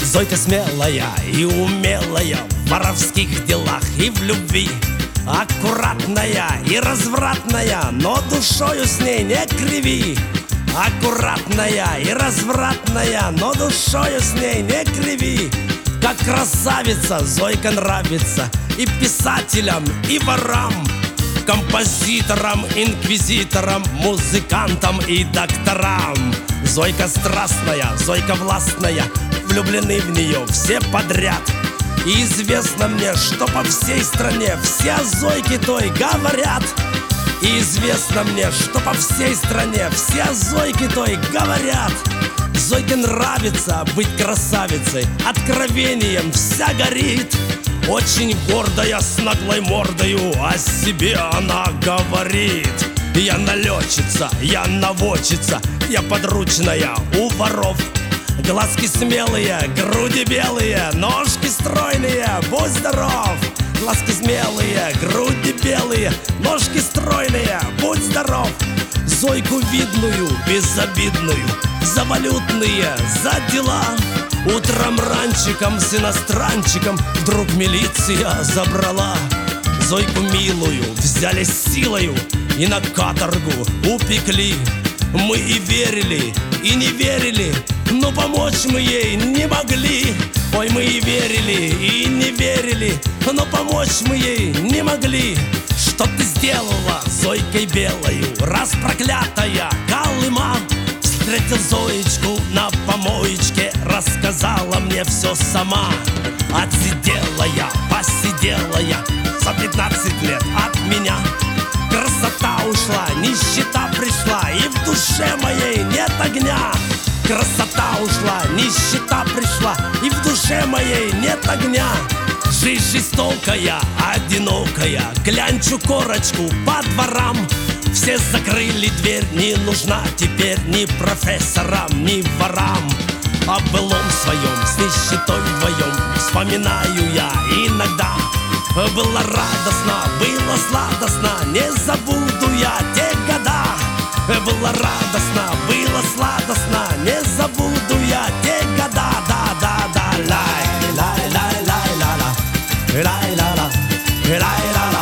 Зойка смелая и умелая в воровских делах и в любви, аккуратная и развратная, но душою с ней не криви. Аккуратная и развратная, но душою с ней не криви. Как красавица Зойка нравится и писателям, и ворам, композиторам, инквизиторам, музыкантам и докторам. Зойка страстная, Зойка властная, влюблены в нее все подряд. И известно мне, что по всей стране все о Зойке той говорят. И известно мне, что по всей стране все о Зойке той говорят. Зойке нравится быть красавицей, откровением вся горит. Очень гордая, с наглой мордою о себе она говорит. Я налетчица, я наводчица, я подручная у воров. Глазки смелые, груди белые, ножки стройные, будь здоров. Глазки смелые, груди белые, ножки стройные, будь здоров. Зойку видную, безобидную, за валютные, за дела. Утром ранчиком с иностранчиком вдруг милиция забрала. Зойку милую взяли силою и на каторгу упекли. Мы и верили, и не верили, но помочь мы ей не могли. Ой, мы и верили, и не верили, но помочь мы ей не могли. Что ты сделала Зойкой белою, раз проклятая Колыма? Встретил Зоечку на помоечке, рассказала мне все сама. Отсидела я, посидела я за 15 лет от меня. Красота ушла, нищета пришла, и в душе моей нет огня. Красота ушла, нищета пришла, и в душе моей нет огня. Жизнь жестокая, одинокая, клянчу корочку по дворам. Все закрыли дверь, не нужна теперь ни профессорам, ни ворам. О былом своем с нищетой вдвоем вспоминаю я иногда. Было радостно, было сладостно, не забуду я те года. Было радостно, было сладостно, не забуду я те года. Да-да-да, лай-лай-лай-лай-ла-ла, лай-ла-ла, лай-ла-ла.